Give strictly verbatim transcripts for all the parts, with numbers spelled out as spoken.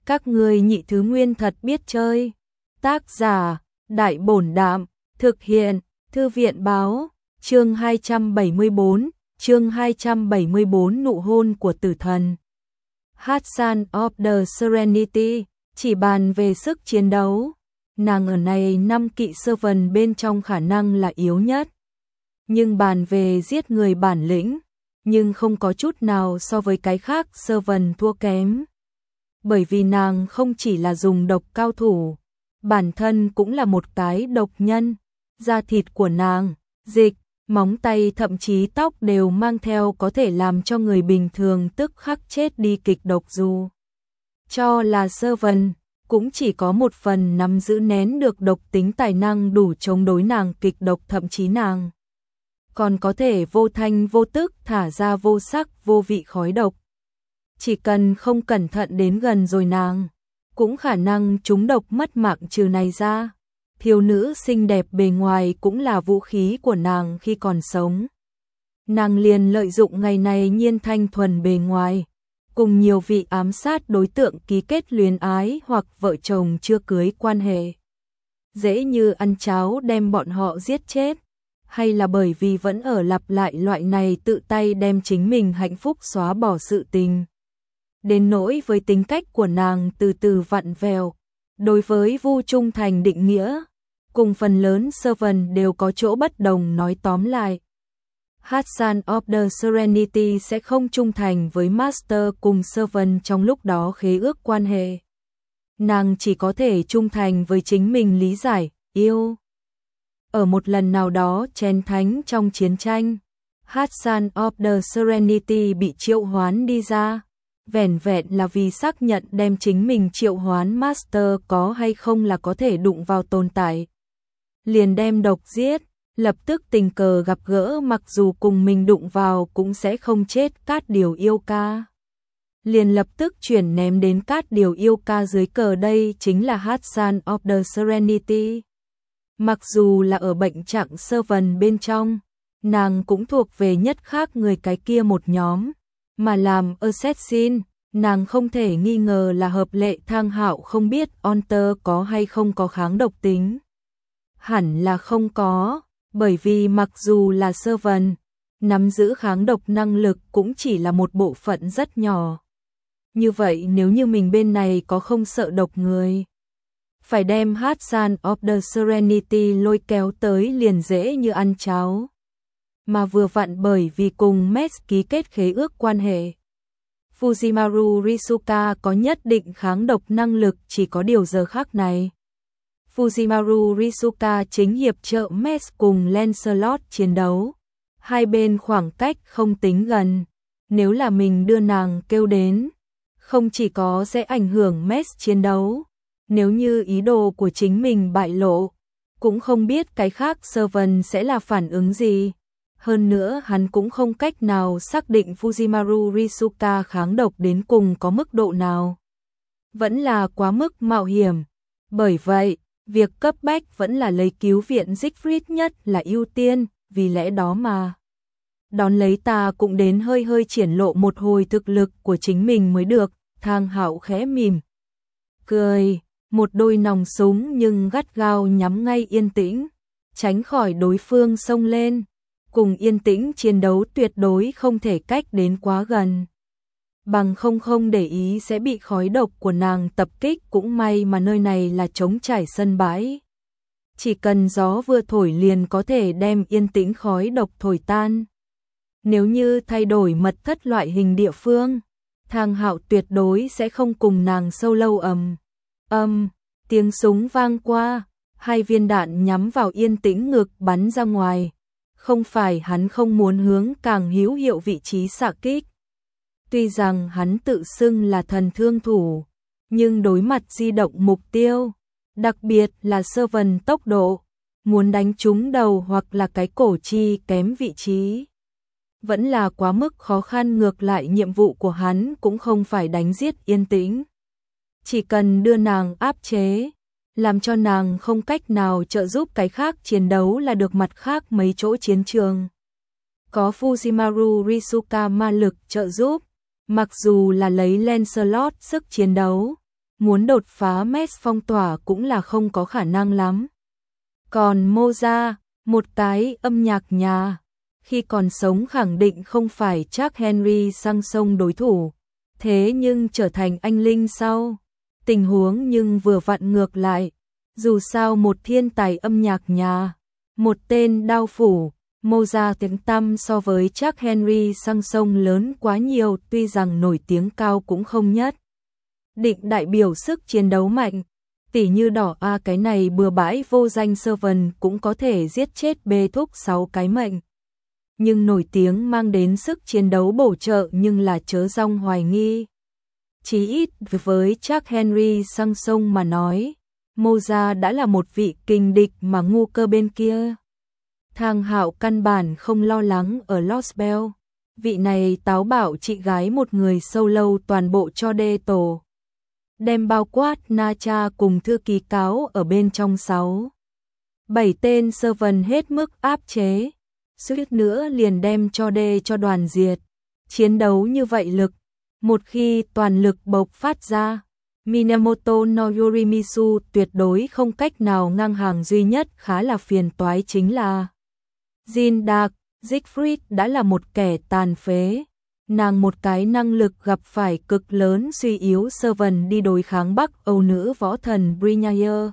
Các ngươi nhị thứ nguyên thật biết chơi. Tác giả, Đại Bổn Đạm, thực hiện, Thư viện Báo, chương hai trăm bảy mươi tư, chương hai trăm bảy mươi tư nụ hôn của tử thần. Hassan of the Serenity, chỉ bàn về sức chiến đấu, nàng ở này năm kỵ servant bên trong khả năng là yếu nhất. Nhưng bàn về giết người bản lĩnh, nhưng không có chút nào so với cái khác servant thua kém. Bởi vì nàng không chỉ là dùng độc cao thủ, bản thân cũng là một cái độc nhân, da thịt của nàng, dịch, móng tay thậm chí tóc đều mang theo có thể làm cho người bình thường tức khắc chết đi kịch độc. Dù cho là servant, cũng chỉ có một phần nắm giữ nén được độc tính tài năng đủ chống đối nàng kịch độc, thậm chí nàng còn có thể vô thanh vô tức thả ra vô sắc vô vị khói độc. Chỉ cần không cẩn thận đến gần rồi nàng cũng khả năng trúng độc mất mạng. Trừ này ra, thiếu nữ xinh đẹp bề ngoài cũng là vũ khí của nàng khi còn sống. Nàng liền lợi dụng ngày này nhiên thanh thuần bề ngoài, cùng nhiều vị ám sát đối tượng ký kết luyến ái hoặc vợ chồng chưa cưới quan hệ. Dễ như ăn cháo đem bọn họ giết chết, hay là bởi vì vẫn ở lặp lại loại này tự tay đem chính mình hạnh phúc xóa bỏ sự tình. Đến nỗi với tính cách của nàng từ từ vặn vẹo, đối với Vu trung thành định nghĩa, cùng phần lớn servant đều có chỗ bất đồng. Nói tóm lại, Hassan of the Serenity sẽ không trung thành với Master cùng servant trong lúc đó khế ước quan hệ. Nàng chỉ có thể trung thành với chính mình lý giải, yêu. Ở một lần nào đó chén thánh trong chiến tranh, Hassan of the Serenity bị triệu hoán đi ra, vẻn vẹn là vì xác nhận đem chính mình triệu hoán Master có hay không là có thể đụng vào tồn tại. Liền đem độc giết, lập tức tình cờ gặp gỡ mặc dù cùng mình đụng vào cũng sẽ không chết Cát Điều yêu ca. Liền lập tức chuyển ném đến Cát Điều yêu ca dưới cờ. Đây chính là Hassan of the Serenity. Mặc dù là ở bệnh trạng servant bên trong, nàng cũng thuộc về nhất khác người cái kia một nhóm, mà làm assassin, nàng không thể nghi ngờ là hợp lệ. Thang Hạo không biết Onter có hay không có kháng độc tính. Hẳn là không có, bởi vì mặc dù là servant, nắm giữ kháng độc năng lực cũng chỉ là một bộ phận rất nhỏ. Như vậy nếu như mình bên này có không sợ độc người, phải đem Hassan of the Serenity lôi kéo tới liền dễ như ăn cháo. Mà vừa vặn bởi vì cùng Mets ký kết khế ước quan hệ, Fujimaru Risuka có nhất định kháng độc năng lực. Chỉ có điều giờ khác này, Fujimaru Risuka chính hiệp trợ Mets cùng Lancelot chiến đấu, hai bên khoảng cách không tính gần. Nếu là mình đưa nàng kêu đến, không chỉ có sẽ ảnh hưởng Mets chiến đấu, nếu như ý đồ của chính mình bại lộ, cũng không biết cái khác servant sẽ là phản ứng gì. Hơn nữa hắn cũng không cách nào xác định Fujimaru Risuka kháng độc đến cùng có mức độ nào. Vẫn là quá mức mạo hiểm. Bởi vậy, việc cấp bách vẫn là lấy cứu viện Siegfried nhất là ưu tiên, vì lẽ đó mà. Đón lấy ta cũng đến hơi hơi triển lộ một hồi thực lực của chính mình mới được. Thang Hạo khẽ mỉm cười, một đôi nòng súng nhưng gắt gao nhắm ngay Yên Tĩnh, tránh khỏi đối phương xông lên. Cùng Yên Tĩnh chiến đấu tuyệt đối không thể cách đến quá gần, bằng không không để ý sẽ bị khói độc của nàng tập kích. Cũng may mà nơi này là trống trải sân bãi, chỉ cần gió vừa thổi liền có thể đem Yên Tĩnh khói độc thổi tan. Nếu như thay đổi mật thất loại hình địa phương, Thang Hạo tuyệt đối sẽ không cùng nàng sâu lâu. ầm ầm, tiếng súng vang qua, hai viên đạn nhắm vào Yên Tĩnh ngực bắn ra ngoài. Không phải hắn không muốn hướng càng hữu hiệu vị trí xạ kích. Tuy rằng hắn tự xưng là thần thương thủ, nhưng đối mặt di động mục tiêu, đặc biệt là servant tốc độ, muốn đánh trúng đầu hoặc là cái cổ chi kém vị trí, vẫn là quá mức khó khăn. Ngược lại nhiệm vụ của hắn cũng không phải đánh giết Yên Tĩnh, chỉ cần đưa nàng áp chế, làm cho nàng không cách nào trợ giúp cái khác chiến đấu là được. Mặt khác mấy chỗ chiến trường, có Fujimaru Risuka ma lực trợ giúp, mặc dù là lấy Lancelot sức chiến đấu, muốn đột phá Met phong tỏa cũng là không có khả năng lắm. Còn Mozart, một cái âm nhạc nhà, khi còn sống khẳng định không phải Chuck Henry sang sông đối thủ, thế nhưng trở thành anh linh sau, tình huống nhưng vừa vặn ngược lại, dù sao một thiên tài âm nhạc nhà, một tên đao phủ, Mozart tiếng tăm so với Chuck Henry sang sông lớn quá nhiều, tuy rằng nổi tiếng cao cũng không nhất định đại biểu sức chiến đấu mạnh. Tỉ như đỏ a cái này bừa bãi vô danh servant cũng có thể giết chết bê thúc sáu cái mệnh. Nhưng nổi tiếng mang đến sức chiến đấu bổ trợ nhưng là chớ rong hoài nghi. Chí ít với Chuck Henry sang sông mà nói, Mozart đã là một vị kình địch mà ngu cơ bên kia. Thang Hạo căn bản không lo lắng ở Lost Bell. Vị này táo bạo chị gái một người sâu lâu toàn bộ cho đê tổ. Đem bao quát Nacha cùng thư ký cáo ở bên trong sáu. Bảy tên servant hết mức áp chế. Suýt nữa liền đem cho đê cho đoàn diệt. Chiến đấu như vậy lực. Một khi toàn lực bộc phát ra, Minamoto no Yorimizu tuyệt đối không cách nào ngang hàng, duy nhất khá là phiền toái chính là Jin Dark, Siegfried đã là một kẻ tàn phế. Nàng một cái năng lực gặp phải cực lớn suy yếu servant đi đối kháng Bắc Âu nữ võ thần Brynhilde.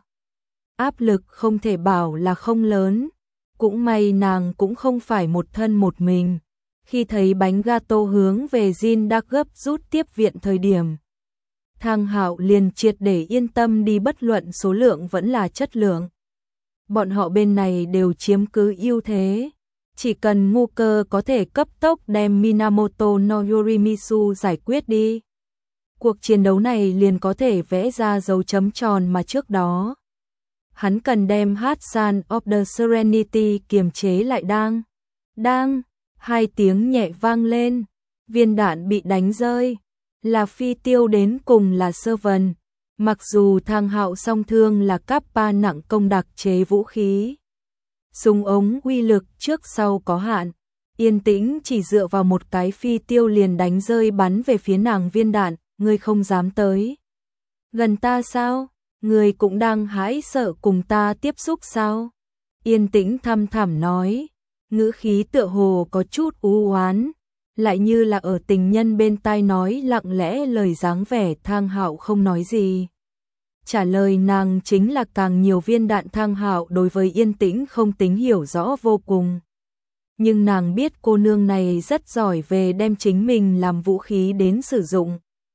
Áp lực không thể bảo là không lớn. Cũng may nàng cũng không phải một thân một mình. Khi thấy bánh gato hướng về Jin Dark gấp rút tiếp viện thời điểm, Thang Hạo liền triệt để yên tâm đi, bất luận số lượng vẫn là chất lượng. Bọn họ bên này đều chiếm cứ ưu thế. Chỉ cần ngu cơ có thể cấp tốc đem Minamoto no Yorimizu giải quyết đi, cuộc chiến đấu này liền có thể vẽ ra dấu chấm tròn mà trước đó hắn cần đem Hatsan of the Serenity kiềm chế lại. Đang, đang, hai tiếng nhẹ vang lên, viên đạn bị đánh rơi, là phi tiêu đến cùng là servant. Mặc dù Thang Hạo song thương là Kappa nặng công đặc chế vũ khí, súng ống uy lực trước sau có hạn, yên tĩnh chỉ dựa vào một cái phi tiêu liền đánh rơi bắn về phía nàng viên đạn. Ngươi không dám tới gần ta sao? Ngươi cũng đang hãi sợ cùng ta tiếp xúc sao? Yên tĩnh thăm thẳm nói, ngữ khí tựa hồ có chút u oán, lại như là ở tình nhân bên tai nói lặng lẽ lời dáng vẻ. Thang Hạo không nói gì. Trả lời nàng chính là càng nhiều viên đạn. Thang Hạo đối với yên tĩnh không tính hiểu rõ vô cùng. Nhưng nàng biết cô nương này rất giỏi về đem chính mình làm vũ khí đến sử dụng.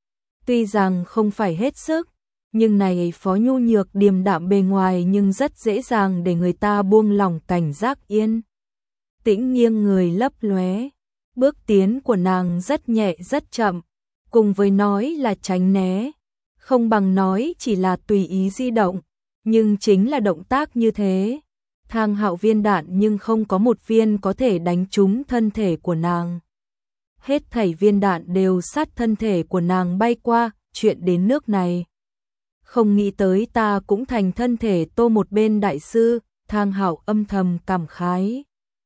Tuy rằng không phải hết sức, nhưng này phó nhu nhược điềm đạm bề ngoài nhưng rất dễ dàng để người ta buông lỏng cảnh giác. Yên tĩnh nghiêng người lấp lóe, bước tiến của nàng rất nhẹ rất chậm, cùng với nói là tránh né, không bằng nói chỉ là tùy ý di động, nhưng chính là động tác như thế, Thang Hạo viên đạn nhưng không có một viên có thể đánh trúng thân thể của nàng. Hết thảy viên đạn đều sát thân thể của nàng bay qua. Chuyện đến nước này, không nghĩ tới ta cũng thành thân thể tô một bên đại sư. Thang Hạo âm thầm cảm khái.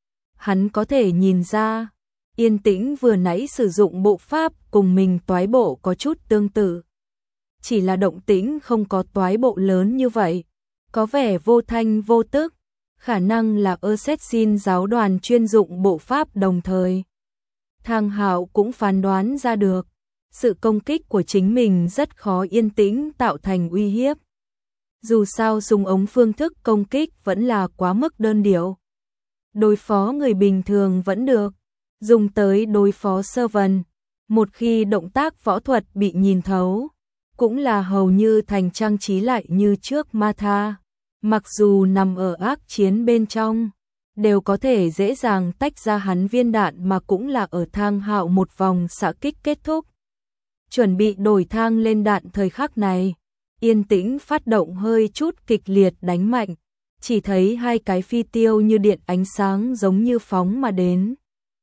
Hắn có thể nhìn ra, yên tĩnh vừa nãy sử dụng bộ pháp cùng mình toái bộ có chút tương tự. Chỉ là động tĩnh không có toái bộ lớn như vậy, có vẻ vô thanh vô tức, khả năng là Assassin giáo đoàn chuyên dụng bộ pháp đồng thời. Thang Hạo cũng phán đoán ra được, sự công kích của chính mình rất khó yên tĩnh tạo thành uy hiếp. Dù sao súng ống phương thức công kích vẫn là quá mức đơn điệu. Đối phó người bình thường vẫn được, dùng tới đối phó servant, một khi động tác võ thuật bị nhìn thấu, cũng là hầu như thành trang trí lại như trước Martha. Mặc dù nằm ở ác chiến bên trong, đều có thể dễ dàng tách ra hắn viên đạn, mà cũng là ở Thang Hạo một vòng xạ kích kết thúc. Chuẩn bị đổi thang lên đạn thời khắc này, yên tĩnh phát động hơi chút kịch liệt đánh mạnh, chỉ thấy hai cái phi tiêu như điện ánh sáng giống như phóng mà đến.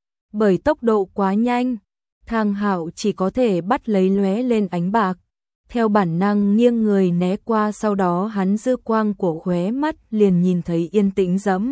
Bởi tốc độ quá nhanh, Thang Hạo chỉ có thể bắt lấy lóe lên ánh bạc, theo bản năng nghiêng người né qua, sau đó hắn dư quang của khóe mắt liền nhìn thấy yên tĩnh dẫm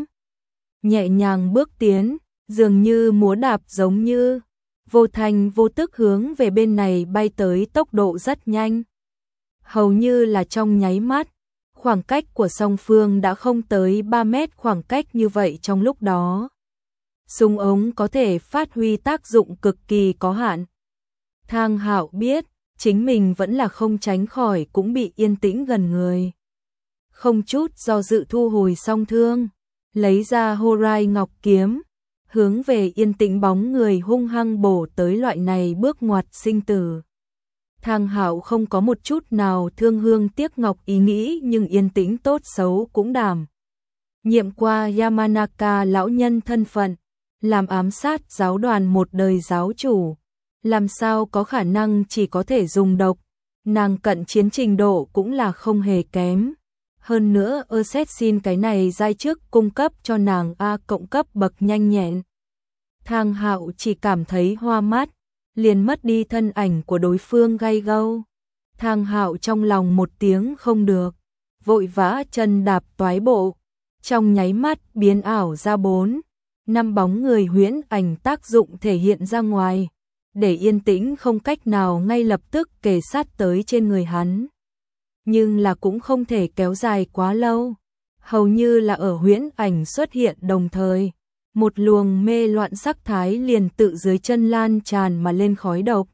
nhẹ nhàng bước tiến, dường như múa đạp, giống như vô thành vô tức hướng về bên này bay tới, tốc độ rất nhanh. Hầu như là trong nháy mắt, khoảng cách của song phương đã không tới ba mét, khoảng cách như vậy trong lúc đó. Súng ống có thể phát huy tác dụng cực kỳ có hạn. Thang Hạo biết, chính mình vẫn là không tránh khỏi cũng bị Yên Tĩnh gần người. Không chút do dự thu hồi song thương, lấy ra Horai Ngọc kiếm, hướng về Yên Tĩnh bóng người hung hăng bổ tới. Loại này bước ngoặt sinh tử. Thang Hạo không có một chút nào thương hương tiếc ngọc ý nghĩ, nhưng Yên Tĩnh tốt xấu cũng đảm nhiệm qua Yamanaka lão nhân thân phận, làm ám sát giáo đoàn một đời giáo chủ, làm sao có khả năng chỉ có thể dùng độc. Nàng cận chiến trình độ cũng là không hề kém. Hơn nữa Assassin cái này giai trước cung cấp cho nàng A cộng cấp bậc nhanh nhẹn. Thang Hạo chỉ cảm thấy hoa mắt, liền mất đi thân ảnh của đối phương gay gâu. Thang Hạo trong lòng một tiếng không được, vội vã chân đạp toái bộ, trong nháy mắt biến ảo ra bốn, năm bóng người huyễn ảnh tác dụng thể hiện ra ngoài, để Yên Tĩnh không cách nào ngay lập tức kề sát tới trên người hắn. Nhưng là cũng không thể kéo dài quá lâu, hầu như là ở huyễn ảnh xuất hiện đồng thời, một luồng mê loạn sắc thái liền tự dưới chân lan tràn mà lên khói độc.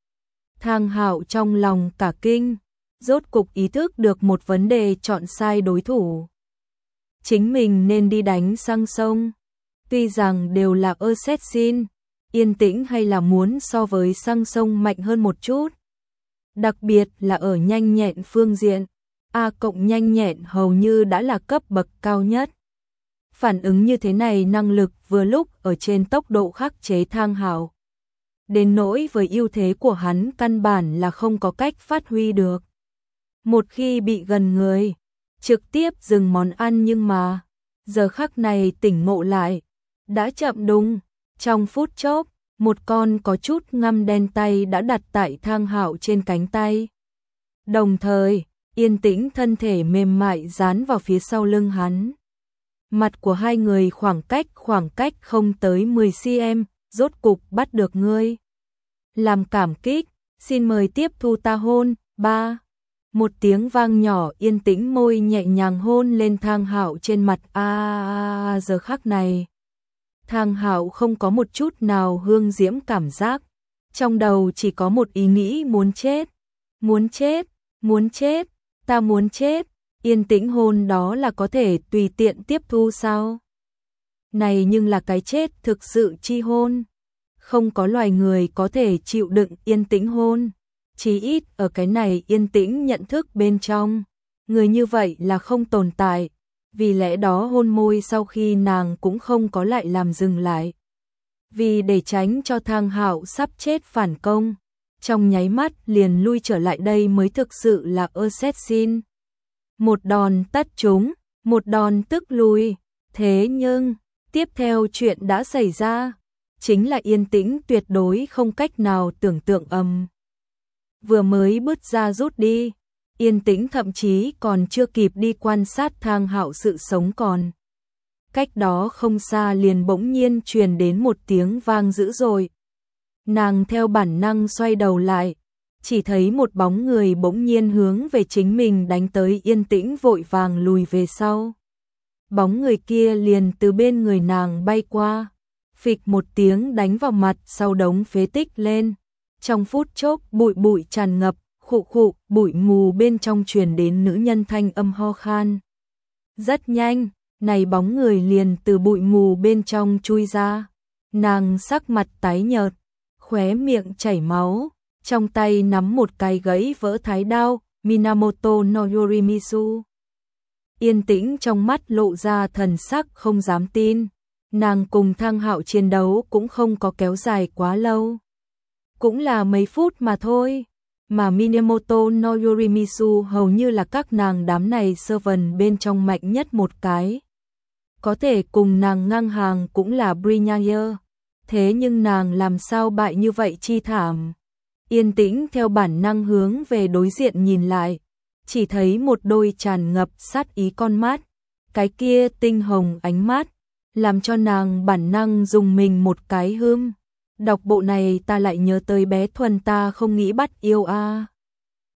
Thang Hạo trong lòng cả kinh, rốt cục ý thức được một vấn đề, chọn sai đối thủ. Chính mình nên đi đánh sang sông. Tuy rằng đều là Assassin, Yên Tĩnh hay là muốn so với sang sông mạnh hơn một chút. Đặc biệt là ở nhanh nhẹn phương diện, A cộng nhanh nhẹn hầu như đã là cấp bậc cao nhất. Phản ứng như thế này năng lực vừa lúc ở trên tốc độ khắc chế Thang Hạo. Đến nỗi với ưu thế của hắn căn bản là không có cách phát huy được. Một khi bị gần người, trực tiếp dừng món ăn, nhưng mà giờ khắc này tỉnh ngộ lại, đã chậm đúng. Trong phút chốc, một con có chút ngăm đen tay đã đặt tại Thang Hạo trên cánh tay. Đồng thời, Yên Tĩnh thân thể mềm mại dán vào phía sau lưng hắn. Mặt của hai người khoảng cách khoảng cách không tới mười xăng-ti-mét, rốt cục bắt được ngươi. Làm cảm kích, xin mời tiếp thu ta hôn. Ba. Một tiếng vang nhỏ, Yên Tĩnh môi nhẹ nhàng hôn lên Thang Hạo trên mặt. A à, à, giờ khắc này, Thang Hạo không có một chút nào hương diễm cảm giác, trong đầu chỉ có một ý nghĩ: muốn chết, muốn chết, muốn chết, ta muốn chết. Yên Tĩnh hôn đó là có thể tùy tiện tiếp thu sao? Này nhưng là cái chết thực sự chi hôn. Không có loài người có thể chịu đựng Yên Tĩnh hôn. Chí ít ở cái này Yên Tĩnh nhận thức bên trong, người như vậy là không tồn tại. Vì lẽ đó hôn môi sau khi nàng cũng không có lại làm dừng lại. Vì để tránh cho Thang Hạo sắp chết phản công, trong nháy mắt liền lui trở lại, đây mới thực sự là Assassin. Một đòn tắt chúng, một đòn tức lui. Thế nhưng, tiếp theo chuyện đã xảy ra, chính là Yên Tĩnh tuyệt đối không cách nào tưởng tượng. Ầm. Vừa mới bứt ra rút đi, Yên Tĩnh thậm chí còn chưa kịp đi quan sát Thang Hạo sự sống còn. Cách đó không xa liền bỗng nhiên truyền đến một tiếng vang dữ dội. Nàng theo bản năng xoay đầu lại, chỉ thấy một bóng người bỗng nhiên hướng về chính mình đánh tới. Yên Tĩnh vội vàng lùi về sau. Bóng người kia liền từ bên người nàng bay qua, phịch một tiếng đánh vào mặt sau đống phế tích lên. Trong phút chốc bụi bụi tràn ngập, khụ khụ, bụi mù bên trong truyền đến nữ nhân thanh âm ho khan. Rất nhanh, này bóng người liền từ bụi mù bên trong chui ra. Nàng sắc mặt tái nhợt, khóe miệng chảy máu, trong tay nắm một cái gãy vỡ thái đao, Minamoto no Yorimitsu. Yên Tĩnh trong mắt lộ ra thần sắc không dám tin. Nàng cùng Thang Hạo chiến đấu cũng không có kéo dài quá lâu, cũng là mấy phút mà thôi. Mà Minamoto no Yorimitsu hầu như là các nàng đám này servant bên trong mạnh nhất một cái. Có thể cùng nàng ngang hàng cũng là Brianna. Thế nhưng nàng làm sao bại như vậy chi thảm. Yên Tĩnh theo bản năng hướng về đối diện nhìn lại, chỉ thấy một đôi tràn ngập sát ý con mắt, cái kia tinh hồng ánh mắt, làm cho nàng bản năng dùng mình một cái hươm. Đọc bộ này ta lại nhớ tới bé Thuần, ta không nghĩ bắt yêu a.